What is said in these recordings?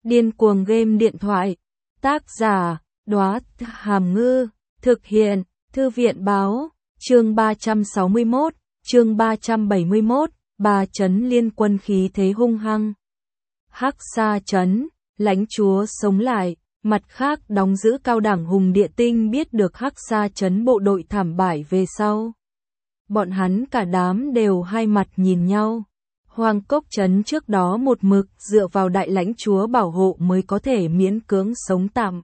Điên cuồng game điện thoại. Tác giả, Đóa Hàm Ngư. Thực hiện, Thư viện báo. Chương 361, chương 371, Ba Chấn Liên Quân khí thế hung hăng. Hắc Sa Trấn, lãnh chúa sống lại. Mặt khác đóng giữ cao đẳng Hùng Địa Tinh biết được Hắc Sa Trấn bộ đội thảm bại về sau. Bọn hắn cả đám đều hai mặt nhìn nhau. Hoang Cốc Trấn trước đó một mực dựa vào đại lãnh chúa bảo hộ mới có thể miễn cưỡng sống tạm.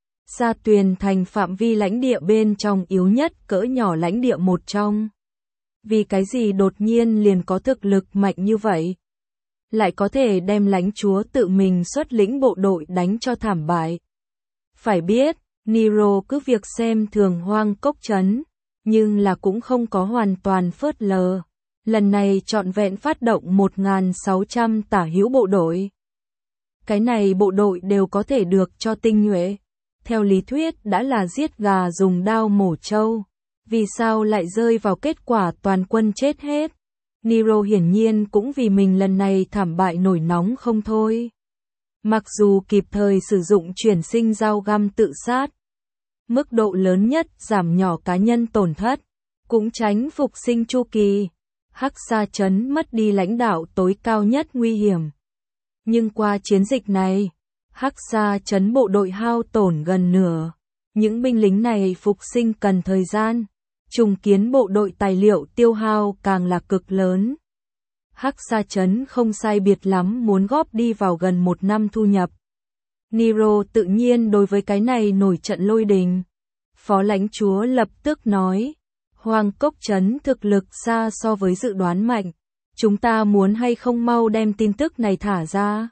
Sa Tuyền thành phạm vi lãnh địa bên trong yếu nhất cỡ nhỏ lãnh địa một trong. Vì cái gì đột nhiên liền có thực lực mạnh như vậy? Lại có thể đem lãnh chúa tự mình xuất lĩnh bộ đội đánh cho thảm bại. Phải biết, Nero cứ việc xem thường Hoang Cốc Trấn, nhưng là cũng không có hoàn toàn phớt lờ. Lần này trọn vẹn phát động 1.600 tả hữu bộ đội. Cái này bộ đội đều có thể được cho tinh nhuệ. Theo lý thuyết đã là giết gà dùng đao mổ trâu. Vì sao lại rơi vào kết quả toàn quân chết hết? Nero hiển nhiên cũng vì mình lần này thảm bại nổi nóng không thôi. Mặc dù kịp thời sử dụng chuyển sinh dao găm tự sát, mức độ lớn nhất giảm nhỏ cá nhân tổn thất, cũng tránh phục sinh chu kỳ. Hắc Sa Trấn mất đi lãnh đạo tối cao nhất nguy hiểm. Nhưng qua chiến dịch này, Hắc Sa Trấn bộ đội hao tổn gần nửa. Những binh lính này phục sinh cần thời gian. Trùng kiến bộ đội tài liệu tiêu hao càng là cực lớn. Hắc Sa Trấn không sai biệt lắm muốn góp đi vào gần 1 năm thu nhập. Nero tự nhiên đối với cái này nổi trận lôi đình. Phó lãnh chúa lập tức nói, Hoang Cốc Trấn thực lực xa so với dự đoán mạnh. Chúng ta muốn hay không mau đem tin tức này thả ra?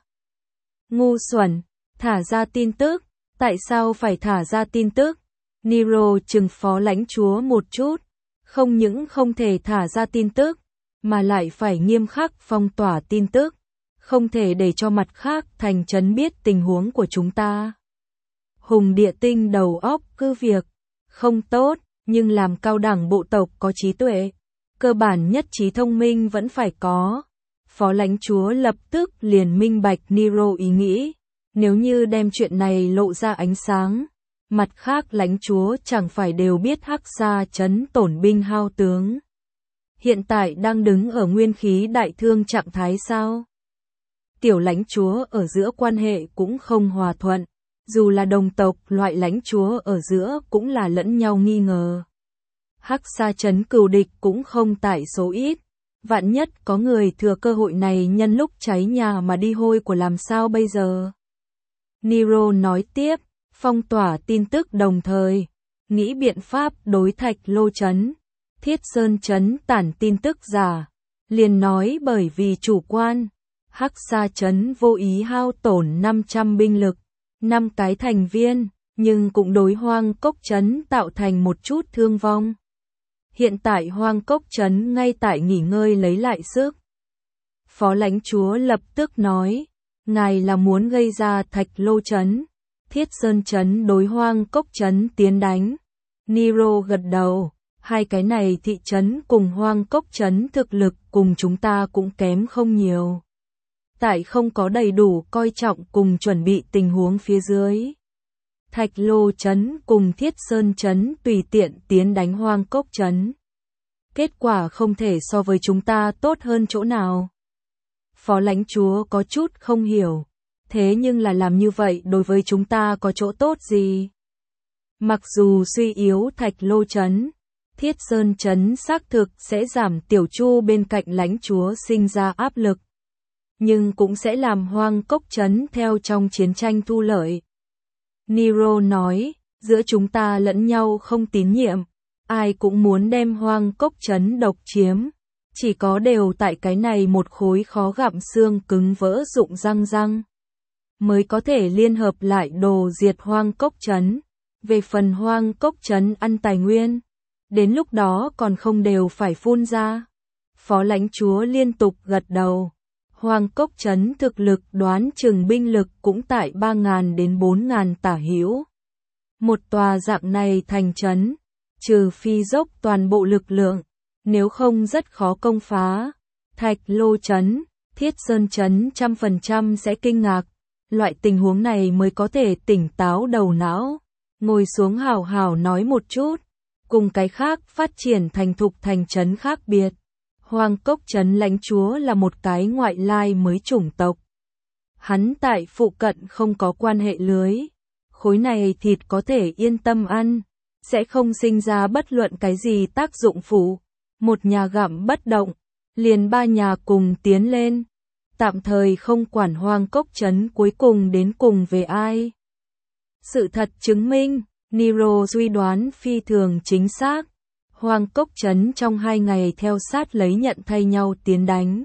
Ngu xuẩn, thả ra tin tức? Tại sao phải thả ra tin tức? Nero trừng phó lãnh chúa một chút. Không những không thể thả ra tin tức, mà lại phải nghiêm khắc phong tỏa tin tức. Không thể để cho mặt khác thành trấn biết tình huống của chúng ta. Hùng Địa Tinh đầu óc cứ việc không tốt, nhưng làm cao đẳng bộ tộc có trí tuệ, cơ bản nhất trí thông minh vẫn phải có. Phó lãnh chúa lập tức liền minh bạch Nero ý nghĩ. Nếu như đem chuyện này lộ ra ánh sáng, mặt khác lãnh chúa chẳng phải đều biết Hắc Sa Trấn tổn binh hao tướng. Hiện tại đang đứng ở nguyên khí đại thương trạng thái sao? Tiểu lãnh chúa ở giữa quan hệ cũng không hòa thuận, dù là đồng tộc loại lãnh chúa ở giữa cũng là lẫn nhau nghi ngờ. Hắc Sa Trấn cừu địch cũng không tại số ít, vạn nhất có người thừa cơ hội này nhân lúc cháy nhà mà đi hôi của làm sao bây giờ? Nero nói tiếp, phong tỏa tin tức đồng thời, nghĩ biện pháp đối Thạch Lô Trấn, Thiết Sơn Trấn tản tin tức giả, liền nói bởi vì chủ quan, Hắc Sa Trấn vô ý hao tổn 500 binh lực, 5 cái thành viên, nhưng cũng đối Hoang Cốc Trấn tạo thành một chút thương vong. Hiện tại Hoang Cốc Trấn ngay tại nghỉ ngơi lấy lại sức. Phó lãnh chúa lập tức nói, ngài là muốn gây ra Thạch Lô Trấn, Thiết Sơn Trấn đối Hoang Cốc Trấn tiến đánh. Nero gật đầu, hai cái này thị trấn cùng Hoang Cốc Trấn thực lực cùng chúng ta cũng kém không nhiều. Tại không có đầy đủ coi trọng cùng chuẩn bị tình huống phía dưới. Thạch Lô Trấn cùng Thiết Sơn Trấn tùy tiện tiến đánh Hoang Cốc Trấn. Kết quả không thể so với chúng ta tốt hơn chỗ nào. Phó lãnh chúa có chút không hiểu. Thế nhưng là làm như vậy đối với chúng ta có chỗ tốt gì? Mặc dù suy yếu Thạch Lô Trấn, Thiết Sơn Trấn xác thực sẽ giảm Tiểu Chu bên cạnh lãnh chúa sinh ra áp lực. Nhưng cũng sẽ làm Hoang Cốc Trấn theo trong chiến tranh thu lợi. Nero nói, giữa chúng ta lẫn nhau không tín nhiệm, ai cũng muốn đem Hoang Cốc Trấn độc chiếm. Chỉ có đều tại cái này một khối khó gặm xương cứng vỡ rụng răng mới có thể liên hợp lại đồ diệt Hoang Cốc Trấn. Về phần Hoang Cốc Trấn ăn tài nguyên, đến lúc đó còn không đều phải phun ra. Phó lãnh chúa liên tục gật đầu. Hoang Cốc Trấn thực lực đoán chừng binh lực cũng tại 3.000 đến 4.000 tả hữu. Một tòa dạng này thành trấn, trừ phi dốc toàn bộ lực lượng, nếu không rất khó công phá. Thạch Lô Trấn, Thiết Sơn Trấn 100% sẽ kinh ngạc, loại tình huống này mới có thể tỉnh táo đầu não, ngồi xuống hào hào nói một chút, cùng cái khác phát triển thành thục thành trấn khác biệt. Hoang Cốc trấn lãnh chúa là một cái ngoại lai mới chủng tộc. Hắn tại phụ cận không có quan hệ lưới, khối này thịt có thể yên tâm ăn, sẽ không sinh ra bất luận cái gì tác dụng phụ. Một nhà gặm bất động, liền ba nhà cùng tiến lên, tạm thời không quản Hoang Cốc trấn cuối cùng đến cùng về ai. Sự thật chứng minh, Nero suy đoán phi thường chính xác. Hoang Cốc trấn trong 2 ngày theo sát lấy nhận thay nhau tiến đánh.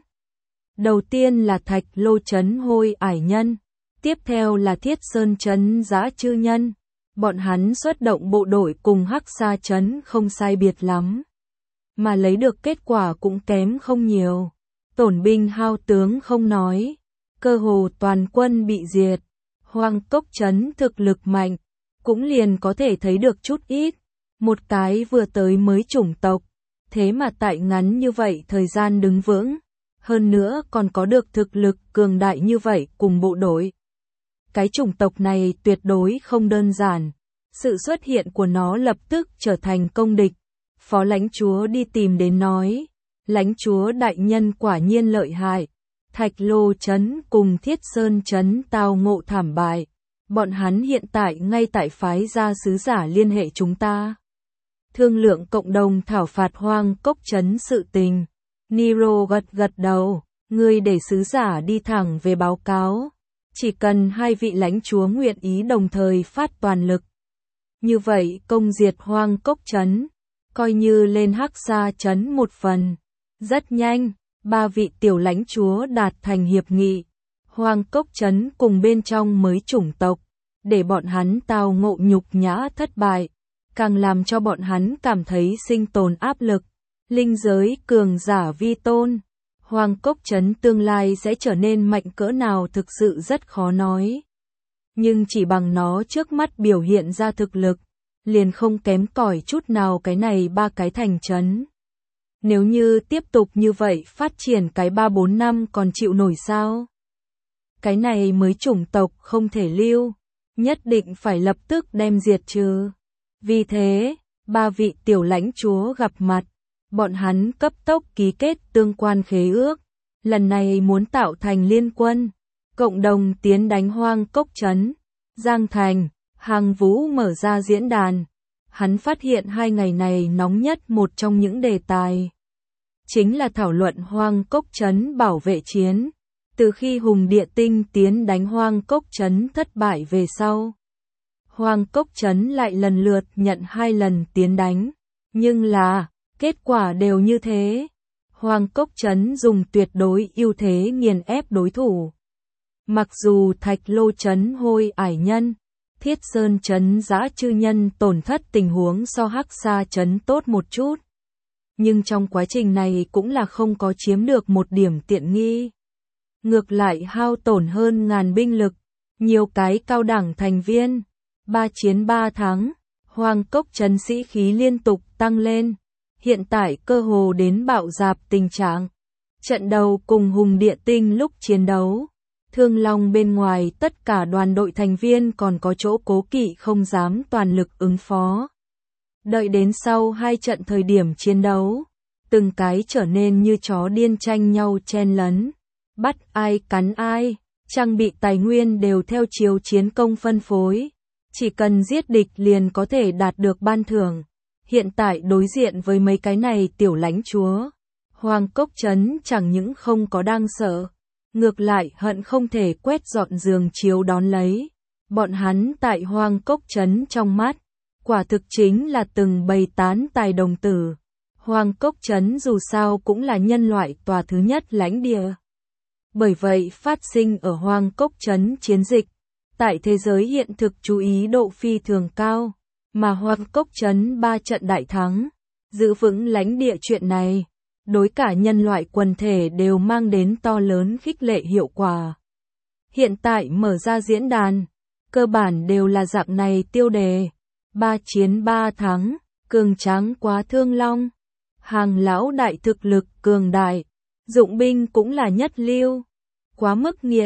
Đầu tiên là Thạch Lô trấn Hôi Ải Nhân, tiếp theo là Thiết Sơn trấn Dã Chư Nhân. Bọn hắn xuất động bộ đội cùng Hắc Sa trấn không sai biệt lắm, mà lấy được kết quả cũng kém không nhiều. Tổn binh hao tướng không nói, cơ hồ toàn quân bị diệt. Hoang Cốc trấn thực lực mạnh, cũng liền có thể thấy được chút ít. Một cái vừa tới mới chủng tộc, thế mà tại ngắn như vậy thời gian đứng vững, hơn nữa còn có được thực lực cường đại như vậy cùng bộ đội. Cái chủng tộc này tuyệt đối không đơn giản, sự xuất hiện của nó lập tức trở thành công địch. Phó lãnh chúa đi tìm đến nói, lãnh chúa đại nhân quả nhiên lợi hại, Thạch Lô trấn cùng Thiết Sơn trấn tao ngộ thảm bại, bọn hắn hiện tại ngay tại phái gia sứ giả liên hệ chúng ta. Thương lượng cộng đồng thảo phạt Hoang Cốc trấn sự tình. Nero gật gật đầu, ngươi để sứ giả đi thẳng về báo cáo. Chỉ cần 2 vị lãnh chúa nguyện ý đồng thời phát toàn lực. Như vậy công diệt Hoang Cốc trấn, coi như lên Hắc Sa trấn một phần. Rất nhanh, 3 vị tiểu lãnh chúa đạt thành hiệp nghị. Hoang Cốc trấn cùng bên trong mới chủng tộc, để bọn hắn tao ngộ nhục nhã thất bại, càng làm cho bọn hắn cảm thấy sinh tồn áp lực. Linh giới cường giả vi tôn, Hoang Cốc trấn tương lai sẽ trở nên mạnh cỡ nào thực sự rất khó nói. Nhưng chỉ bằng nó trước mắt biểu hiện ra thực lực, liền không kém cỏi chút nào cái này 3 cái thành trấn. Nếu như tiếp tục như vậy phát triển cái 3-4 năm còn chịu nổi sao? Cái này mới chủng tộc không thể lưu, nhất định phải lập tức đem diệt trừ. Vì thế, 3 vị tiểu lãnh chúa gặp mặt, bọn hắn cấp tốc ký kết tương quan khế ước, lần này muốn tạo thành liên quân, cộng đồng tiến đánh Hoang Cốc trấn. Giang Thành, Hàng Vũ mở ra diễn đàn, hắn phát hiện 2 ngày này nóng nhất một trong những đề tài, chính là thảo luận Hoang Cốc trấn bảo vệ chiến. Từ khi Hùng Địa Tinh tiến đánh Hoang Cốc trấn thất bại về sau, Hoang Cốc trấn lại lần lượt nhận 2 lần tiến đánh, nhưng là kết quả đều như thế. Hoang Cốc trấn dùng tuyệt đối ưu thế nghiền ép đối thủ. Mặc dù Thạch Lô trấn Hôi Ải Nhân, Thiết Sơn trấn Dã Chư Nhân tổn thất tình huống so Hắc Sa trấn tốt một chút, nhưng trong quá trình này cũng là không có chiếm được một điểm tiện nghi. Ngược lại hao tổn hơn 1000 binh lực, nhiều cái cao đẳng thành viên. 3 chiến 3 thắng, Hoang Cốc trấn sĩ khí liên tục tăng lên, hiện tại cơ hồ đến bạo dạp tình trạng. Trận đầu cùng Hùng Địa Tinh lúc chiến đấu, Thương Long bên ngoài tất cả đoàn đội thành viên còn có chỗ cố kỵ không dám toàn lực ứng phó. Đợi đến sau 2 trận thời điểm chiến đấu, từng cái trở nên như chó điên tranh nhau chen lấn, bắt ai cắn ai, trang bị tài nguyên đều theo chiều chiến công phân phối. Chỉ cần giết địch liền có thể đạt được ban thưởng. Hiện tại đối diện với mấy cái này tiểu lãnh chúa, Hoang Cốc trấn chẳng những không có đang sợ, ngược lại hận không thể quét dọn giường chiếu đón lấy. Bọn hắn tại Hoang Cốc trấn trong mắt, quả thực chính là từng bầy tán tài đồng tử. Hoang Cốc trấn dù sao cũng là nhân loại tòa thứ nhất lãnh địa. Bởi vậy phát sinh ở Hoang Cốc trấn chiến dịch, tại thế giới hiện thực chú ý độ phi thường cao, mà Hoang Cốc trấn 3 trận đại thắng, giữ vững lãnh địa chuyện này, đối cả nhân loại quần thể đều mang đến to lớn khích lệ hiệu quả. Hiện tại mở ra diễn đàn, cơ bản đều là dạng này tiêu đề, 3 chiến 3 thắng, cường tráng quá Thương Long, Hàng lão đại thực lực cường đại, dụng binh cũng là nhất lưu, quá mức nghiện,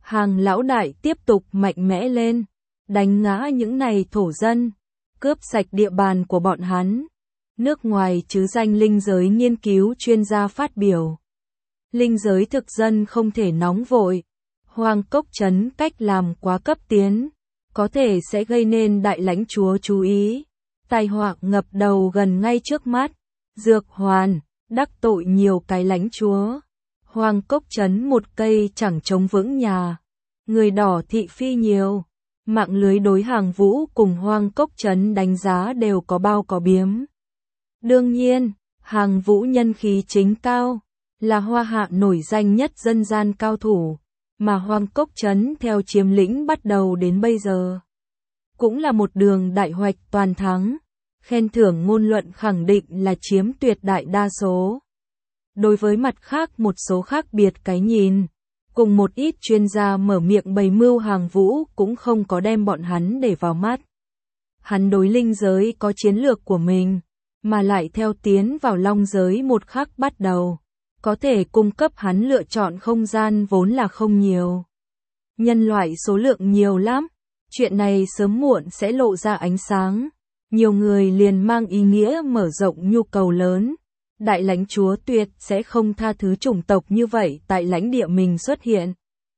Hàng lão đại tiếp tục mạnh mẽ lên, đánh ngã những này thổ dân, cướp sạch địa bàn của bọn hắn. Nước ngoài chứ danh linh giới nghiên cứu chuyên gia phát biểu. Linh giới thực dân không thể nóng vội. Hoang Cốc Trấn cách làm quá cấp tiến, có thể sẽ gây nên đại lãnh chúa chú ý. Tai họa ngập đầu gần ngay trước mắt. Dược hoàn, đắc tội nhiều cái lãnh chúa. Hoang Cốc Trấn một cây chẳng chống vững nhà. Người đỏ thị phi nhiều. Mạng lưới đối Hàng Vũ cùng Hoang Cốc Trấn đánh giá đều có bao có biếm. Đương nhiên, Hàng Vũ nhân khí chính cao, là Hoa Hạ nổi danh nhất dân gian cao thủ, mà Hoang Cốc Trấn theo chiếm lĩnh bắt đầu đến bây giờ. Cũng là một đường đại hoạch toàn thắng, khen thưởng ngôn luận khẳng định là chiếm tuyệt đại đa số. Đối với mặt khác một số khác biệt cái nhìn, cùng một ít chuyên gia mở miệng bày mưu Hàng Vũ cũng không có đem bọn hắn để vào mắt. Hắn đối linh giới có chiến lược của mình, mà lại theo tiến vào long giới một khắc bắt đầu, có thể cung cấp hắn lựa chọn không gian vốn là không nhiều. Nhân loại số lượng nhiều lắm, chuyện này sớm muộn sẽ lộ ra ánh sáng, nhiều người liền mang ý nghĩa mở rộng nhu cầu lớn. Đại lãnh chúa tuyệt sẽ không tha thứ chủng tộc như vậy tại lãnh địa mình xuất hiện.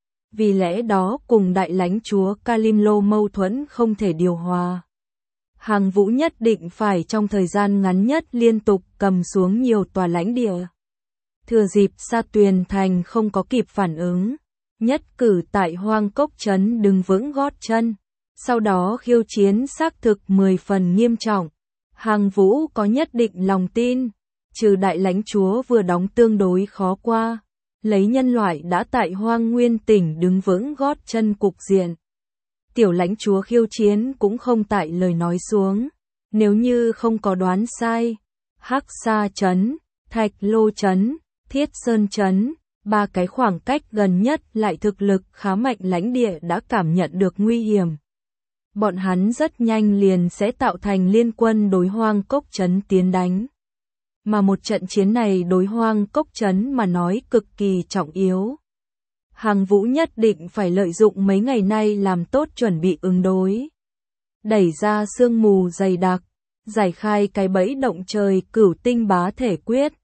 Vì lẽ đó cùng đại lãnh chúa Kalimlo mâu thuẫn không thể điều hòa. Hàng Vũ nhất định phải trong thời gian ngắn nhất liên tục cầm xuống nhiều tòa lãnh địa. Thừa dịp Sa Tuyền Thành không có kịp phản ứng, nhất cử tại Hoang Cốc Trấn đứng vững gót chân. Sau đó khiêu chiến xác thực 10 phần nghiêm trọng. Hàng Vũ có nhất định lòng tin. Trừ đại lãnh chúa vừa đóng tương đối khó qua, lấy nhân loại đã tại Hoang Nguyên tỉnh đứng vững gót chân cục diện. Tiểu lãnh chúa khiêu chiến cũng không tại lời nói xuống, nếu như không có đoán sai, Hắc Sa Trấn, Thạch Lô Trấn, Thiết Sơn Trấn, ba cái khoảng cách gần nhất lại thực lực khá mạnh lãnh địa đã cảm nhận được nguy hiểm. Bọn hắn rất nhanh liền sẽ tạo thành liên quân đối Hoang Cốc Trấn tiến đánh. Mà một trận chiến này đối Hoang Cốc Trấn mà nói cực kỳ trọng yếu. Hàng Vũ nhất định phải lợi dụng mấy ngày nay làm tốt chuẩn bị ứng đối. Đẩy ra sương mù dày đặc, giải khai cái bẫy động trời Cửu Tinh Bá Thể Quyết.